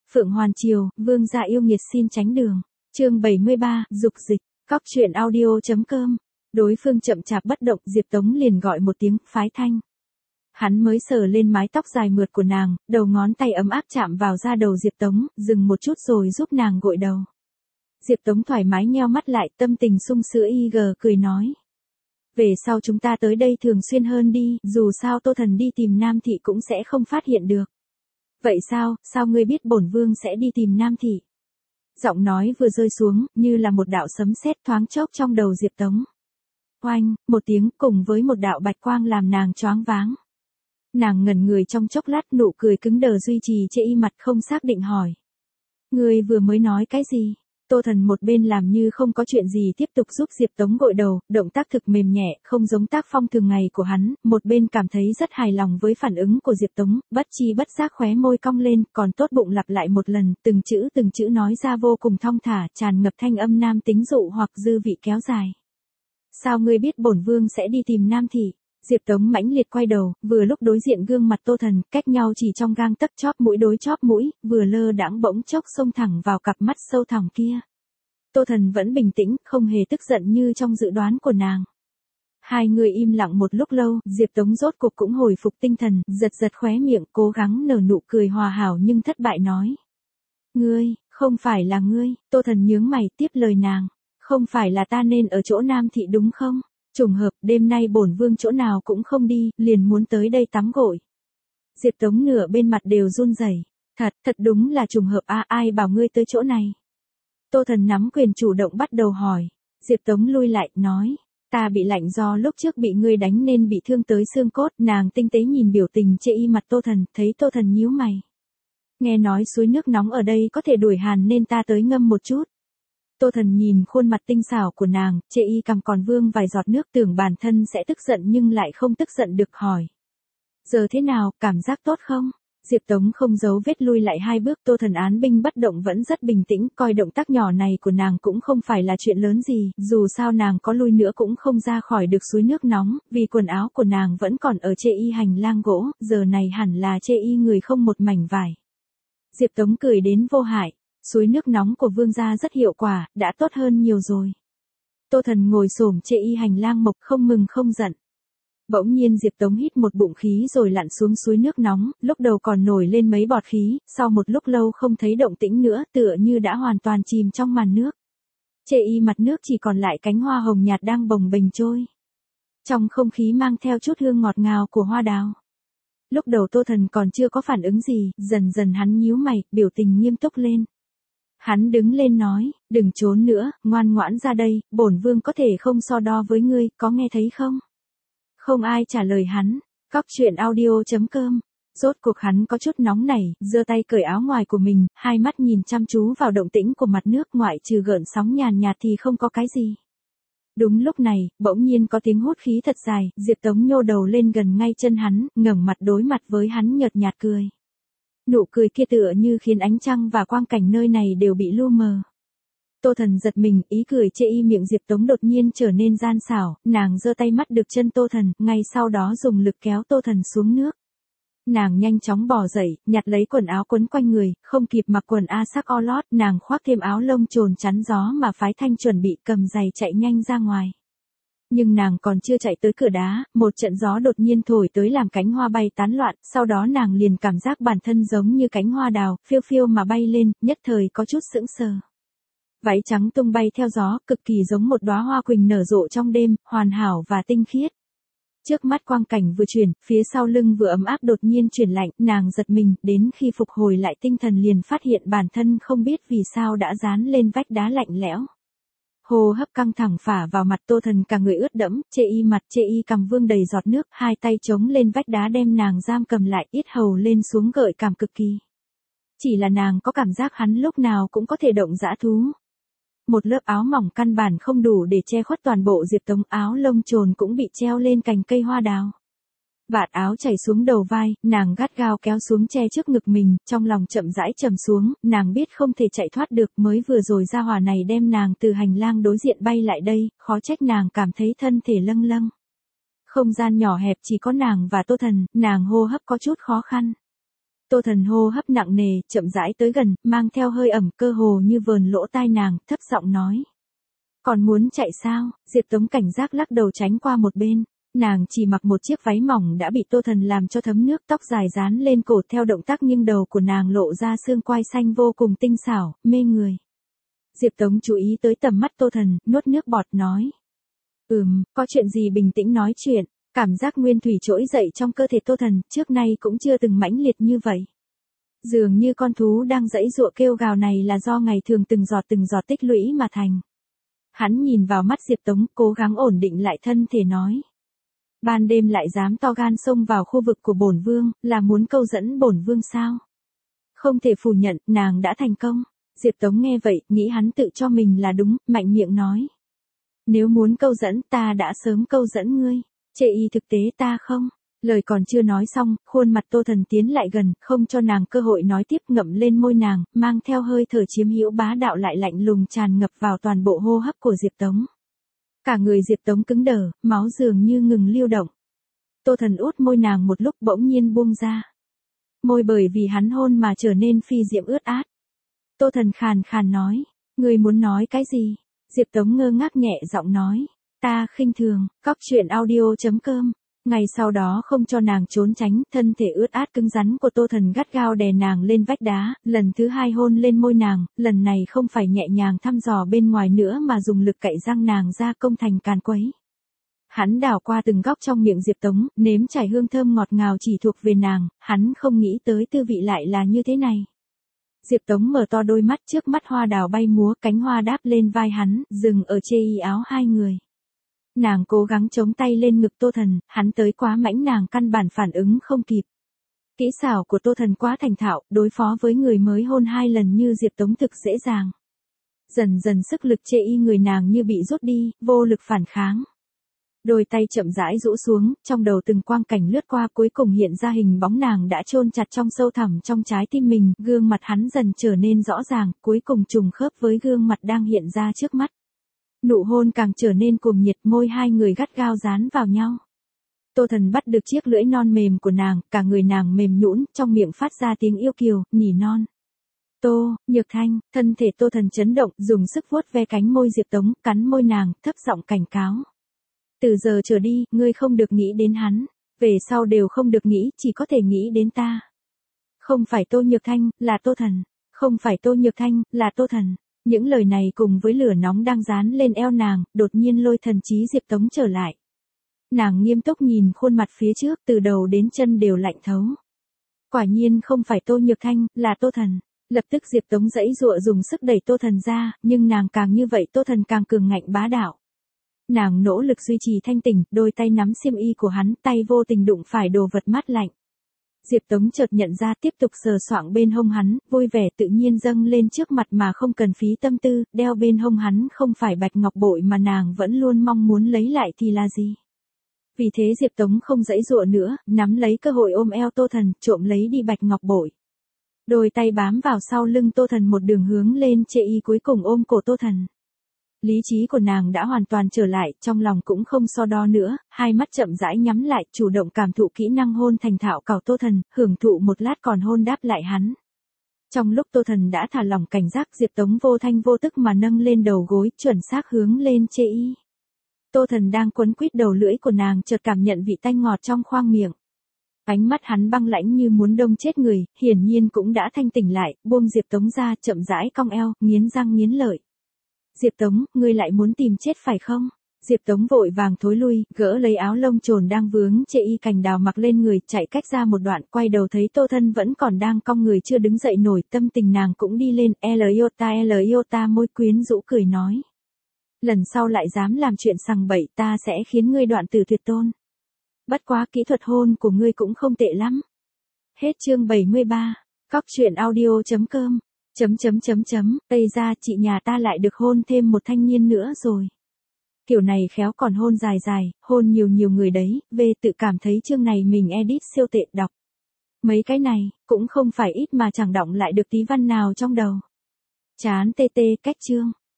Phượng Hoàn Triều, vương gia yêu nghiệt xin tránh đường. Chương 73, dục dịch, cóc truyện audio.com. Đối phương chậm chạp bất động, Diệp Tống liền gọi một tiếng, phái thanh. Hắn mới sờ lên mái tóc dài mượt của nàng, đầu ngón tay ấm áp chạm vào da đầu Diệp Tống, dừng một chút rồi giúp nàng gội đầu. Diệp Tống thoải mái nheo mắt lại, tâm tình sung sữa cười nói. Về sau chúng ta tới đây thường xuyên hơn đi, dù sao Tô Thần đi tìm Nam Thị cũng sẽ không phát hiện được. Vậy sao ngươi biết bổn vương sẽ đi tìm Nam Thị? Giọng nói vừa rơi xuống, như là một đạo sấm sét thoáng chốc trong đầu Diệp Tống. Oanh, một tiếng cùng với một đạo bạch quang làm nàng choáng váng. Nàng ngẩn người trong chốc lát, nụ cười cứng đờ duy trì chê y mặt, không xác định hỏi. Ngươi vừa mới nói cái gì? Tô Thần một bên làm như không có chuyện gì tiếp tục giúp Diệp Tống gội đầu, động tác thực mềm nhẹ, không giống tác phong thường ngày của hắn, một bên cảm thấy rất hài lòng với phản ứng của Diệp Tống, bất chi bất giác khóe môi cong lên, còn tốt bụng lặp lại một lần, từng chữ nói ra vô cùng thong thả, tràn ngập thanh âm nam tính dụ hoặc dư vị kéo dài. Sao ngươi biết bổn vương sẽ đi tìm Nam Thị? Diệp Tống mãnh liệt quay đầu, vừa lúc đối diện gương mặt Tô Thần, cách nhau chỉ trong gang tấc, chóp mũi đối chóp mũi, vừa lơ đãng bỗng chốc xông thẳng vào cặp mắt sâu thẳm kia. Tô Thần vẫn bình tĩnh, không hề tức giận như trong dự đoán của nàng. Hai người im lặng một lúc lâu, Diệp Tống rốt cục cũng hồi phục tinh thần, giật khóe miệng, cố gắng nở nụ cười hòa hảo nhưng thất bại nói. Ngươi, không phải là ngươi, Tô Thần nhướng mày tiếp lời nàng. Không phải là ta nên ở chỗ Nam Thị đúng không? Trùng hợp, đêm nay bổn vương chỗ nào cũng không đi, liền muốn tới đây tắm gội. Diệp Tống nửa bên mặt đều run rẩy. Thật đúng là trùng hợp ai bảo ngươi tới chỗ này? Tô Thần nắm quyền chủ động bắt đầu hỏi. Diệp Tống lui lại, nói. Ta bị lạnh do lúc trước bị ngươi đánh nên bị thương tới xương cốt. Nàng tinh tế nhìn biểu tình chê y mặt Tô Thần, thấy Tô Thần nhíu mày. Nghe nói suối nước nóng ở đây có thể đuổi hàn nên ta tới ngâm một chút. Tô Thần nhìn khuôn mặt tinh xảo của nàng, chê y cằm còn vương vài giọt nước, tưởng bản thân sẽ tức giận nhưng lại không tức giận được, hỏi. Giờ thế nào, cảm giác tốt không? Diệp Tống không giấu vết lui lại hai bước, Tô Thần án binh bất động vẫn rất bình tĩnh, coi động tác nhỏ này của nàng cũng không phải là chuyện lớn gì, dù sao nàng có lui nữa cũng không ra khỏi được suối nước nóng, vì quần áo của nàng vẫn còn ở chê y hành lang gỗ, giờ này hẳn là chê y người không một mảnh vải. Diệp Tống cười đến vô hại. Suối nước nóng của vương gia rất hiệu quả, đã tốt hơn nhiều rồi. Tô Thần ngồi xổm chê y hành lang mộc, không mừng không giận. Bỗng nhiên Diệp Tống hít một bụng khí rồi lặn xuống suối nước nóng, lúc đầu còn nổi lên mấy bọt khí, sau một lúc lâu không thấy động tĩnh nữa, tựa như đã hoàn toàn chìm trong màn nước. Chê y mặt nước chỉ còn lại cánh hoa hồng nhạt đang bồng bềnh trôi. Trong không khí mang theo chút hương ngọt ngào của hoa đào. Lúc đầu Tô Thần còn chưa có phản ứng gì, dần dần hắn nhíu mày, biểu tình nghiêm túc lên. Hắn đứng lên nói, đừng trốn nữa, ngoan ngoãn ra đây, bổn vương có thể không so đo với ngươi, có nghe thấy không? Không ai trả lời hắn, cóc truyện audio.com. Rốt cuộc hắn có chút nóng nảy, giơ tay cởi áo ngoài của mình, hai mắt nhìn chăm chú vào động tĩnh của mặt nước, ngoại trừ gợn sóng nhàn nhạt thì không có cái gì. Đúng lúc này, bỗng nhiên có tiếng hút khí thật dài, Diệp Tống nhô đầu lên gần ngay chân hắn, ngẩng mặt đối mặt với hắn nhợt nhạt cười. Nụ cười kia tựa như khiến ánh trăng và quang cảnh nơi này đều bị lu mờ. Tô Thần giật mình, ý cười chê y miệng Diệp Tống đột nhiên trở nên gian xảo, nàng giơ tay mắt được chân Tô Thần, ngay sau đó dùng lực kéo Tô Thần xuống nước. Nàng nhanh chóng bò dậy, nhặt lấy quần áo quấn quanh người, không kịp mặc quần a sắc o lót, nàng khoác thêm áo lông trồn chắn gió mà phái thanh chuẩn bị, cầm giày chạy nhanh ra ngoài. Nhưng nàng còn chưa chạy tới cửa đá, một trận gió đột nhiên thổi tới làm cánh hoa bay tán loạn, sau đó nàng liền cảm giác bản thân giống như cánh hoa đào, phiêu phiêu mà bay lên, nhất thời có chút sững sờ. Váy trắng tung bay theo gió, cực kỳ giống một đóa hoa quỳnh nở rộ trong đêm, hoàn hảo và tinh khiết. Trước mắt quang cảnh vừa chuyển, phía sau lưng vừa ấm áp đột nhiên chuyển lạnh, nàng giật mình, đến khi phục hồi lại tinh thần liền phát hiện bản thân không biết vì sao đã dán lên vách đá lạnh lẽo. Hô hấp căng thẳng phả vào mặt Tô Thần, cả người ướt đẫm, chê y mặt chê y cằm vương đầy giọt nước, hai tay chống lên vách đá đem nàng giam cầm lại, yết hầu lên xuống gợi cảm cực kỳ. Chỉ là nàng có cảm giác hắn lúc nào cũng có thể động dã thú. Một lớp áo mỏng căn bản không đủ để che khuất toàn bộ Diệp Tống, áo lông trồn cũng bị treo lên cành cây hoa đào. Vạt áo chảy xuống đầu vai, nàng gắt gao kéo xuống che trước ngực mình, trong lòng chậm rãi trầm xuống, nàng biết không thể chạy thoát được, mới vừa rồi gia hỏa này đem nàng từ hành lang đối diện bay lại đây, khó trách nàng cảm thấy thân thể lâng lâng. Không gian nhỏ hẹp chỉ có nàng và Tô Thần, nàng hô hấp có chút khó khăn. Tô Thần hô hấp nặng nề, chậm rãi tới gần, mang theo hơi ẩm, cơ hồ như vờn lỗ tai nàng, thấp giọng nói. Còn muốn chạy sao? Diệp Tống cảnh giác lắc đầu tránh qua một bên. Nàng chỉ mặc một chiếc váy mỏng đã bị Tô Thần làm cho thấm nước, tóc dài dán lên cổ, theo động tác nghiêng đầu của nàng lộ ra xương quai xanh vô cùng tinh xảo, mê người. Diệp Tống chú ý tới tầm mắt Tô Thần, nuốt nước bọt nói. Có chuyện gì bình tĩnh nói chuyện. Cảm giác nguyên thủy trỗi dậy trong cơ thể Tô Thần, trước nay cũng chưa từng mãnh liệt như vậy. Dường như con thú đang giãy giụa kêu gào này là do ngày thường từng giọt tích lũy mà thành. Hắn nhìn vào mắt Diệp Tống, cố gắng ổn định lại thân thể nói. Ban đêm lại dám to gan xông vào khu vực của bổn vương, là muốn câu dẫn bổn vương sao? Không thể phủ nhận, nàng đã thành công. Diệp Tống nghe vậy, nghĩ hắn tự cho mình là đúng, mạnh miệng nói. Nếu muốn câu dẫn, ta đã sớm câu dẫn ngươi. Chê y thực tế ta không. Lời còn chưa nói xong, khuôn mặt Tô Thần tiến lại gần, không cho nàng cơ hội nói tiếp, ngậm lên môi nàng, mang theo hơi thở chiếm hữu bá đạo lại lạnh lùng tràn ngập vào toàn bộ hô hấp của Diệp Tống. Cả người Diệp Tống cứng đờ, máu dường như ngừng lưu động. Tô Thần út môi nàng một lúc bỗng nhiên buông ra. Môi bởi vì hắn hôn mà trở nên phi diệm ướt át. Tô Thần khàn khàn nói, ngươi muốn nói cái gì? Diệp Tống ngơ ngác nhẹ giọng nói, ta khinh thường. Cóc truyện audio.com. Ngày sau đó không cho nàng trốn tránh, thân thể ướt át cứng rắn của Tô Thần gắt gao đè nàng lên vách đá, lần thứ hai hôn lên môi nàng, lần này không phải nhẹ nhàng thăm dò bên ngoài nữa mà dùng lực cạy răng nàng ra công thành càn quấy. Hắn đảo qua từng góc trong miệng Diệp Tống, nếm trải hương thơm ngọt ngào chỉ thuộc về nàng, hắn không nghĩ tới tư vị lại là như thế này. Diệp Tống mở to đôi mắt, trước mắt hoa đào bay múa, cánh hoa đáp lên vai hắn, dừng ở chê y áo hai người. Nàng cố gắng chống tay lên ngực Tô Thần, hắn tới quá mãnh nàng căn bản phản ứng không kịp. Kỹ xảo của Tô Thần quá thành thạo, đối phó với người mới hôn 2 lần như Diệp Tống thực dễ dàng. Dần dần sức lực chê y người nàng như bị rút đi, vô lực phản kháng. Đôi tay chậm rãi rũ xuống, trong đầu từng quang cảnh lướt qua, cuối cùng hiện ra hình bóng nàng đã chôn chặt trong sâu thẳm trong trái tim mình, gương mặt hắn dần trở nên rõ ràng, cuối cùng trùng khớp với gương mặt đang hiện ra trước mắt. Nụ hôn càng trở nên cuồng nhiệt, môi hai người gắt gao dán vào nhau. Tô Thần bắt được chiếc lưỡi non mềm của nàng, cả người nàng mềm nhũn, trong miệng phát ra tiếng yêu kiều, nỉ non. Tô, Nhược Thanh, thân thể Tô Thần chấn động, dùng sức vuốt ve cánh môi Diệp Tống, cắn môi nàng, thấp giọng cảnh cáo. Từ giờ trở đi, ngươi không được nghĩ đến hắn, về sau đều không được nghĩ, chỉ có thể nghĩ đến ta. Không phải Tô Nhược Thanh, là Tô Thần. Không phải Tô Nhược Thanh, là Tô Thần. Những lời này cùng với lửa nóng đang dán lên eo nàng, đột nhiên lôi thần trí Diệp Tống trở lại. Nàng nghiêm túc nhìn khuôn mặt phía trước, từ đầu đến chân đều lạnh thấu. Quả nhiên không phải Tô Nhược Thanh, là Tô Thần. Lập tức Diệp Tống giãy giụa dùng sức đẩy Tô Thần ra, nhưng nàng càng như vậy Tô Thần càng cường ngạnh bá đạo. Nàng nỗ lực duy trì thanh tỉnh, đôi tay nắm xiêm y của hắn, tay vô tình đụng phải đồ vật mát lạnh. Diệp Tống chợt nhận ra, tiếp tục sờ soạng bên hông hắn, vui vẻ tự nhiên dâng lên trước mặt mà không cần phí tâm tư, đeo bên hông hắn không phải bạch ngọc bội mà nàng vẫn luôn mong muốn lấy lại thì là gì. Vì thế Diệp Tống không giãy giụa nữa, nắm lấy cơ hội ôm eo Tô Thần, trộm lấy đi bạch ngọc bội. Đôi tay bám vào sau lưng Tô Thần một đường hướng lên chê y, cuối cùng ôm cổ Tô Thần. Lý trí của nàng đã hoàn toàn trở lại, trong lòng cũng không so đo nữa, hai mắt chậm rãi nhắm lại, chủ động cảm thụ kỹ năng hôn thành thạo cào Tô Thần, hưởng thụ một lát còn hôn đáp lại hắn. Trong lúc Tô Thần đã thả lỏng cảnh giác, Diệp Tống vô thanh vô tức mà nâng lên đầu gối, chuẩn xác hướng lên chê y. Tô Thần đang quấn quýt đầu lưỡi của nàng, chợt cảm nhận vị tanh ngọt trong khoang miệng. Ánh mắt hắn băng lãnh như muốn đông chết người, hiển nhiên cũng đã thanh tỉnh lại, buông Diệp Tống ra, chậm rãi cong eo, nghiến răng nghiến lợi. Diệp Tống, ngươi lại muốn tìm chết phải không? Diệp Tống vội vàng thối lui, gỡ lấy áo lông trồn đang vướng chê y cành đào mặc lên người, chạy cách ra một đoạn, quay đầu thấy Tô Thân vẫn còn đang cong người chưa đứng dậy nổi, tâm tình nàng cũng đi lên, Eliota môi quyến rũ cười nói. Lần sau lại dám làm chuyện sằng bậy, ta sẽ khiến ngươi đoạn tử tuyệt tôn. Bất quá kỹ thuật hôn của ngươi cũng không tệ lắm. Hết chương 73. Cóc truyện audio.com. Tây ra chị nhà ta lại được hôn thêm một thanh niên nữa rồi. Kiểu này khéo còn hôn dài dài, hôn nhiều người đấy, về tự cảm thấy chương này mình edit siêu tệ đọc. Mấy cái này, cũng không phải ít mà chẳng đọng lại được tí văn nào trong đầu. Chán tê cách chương.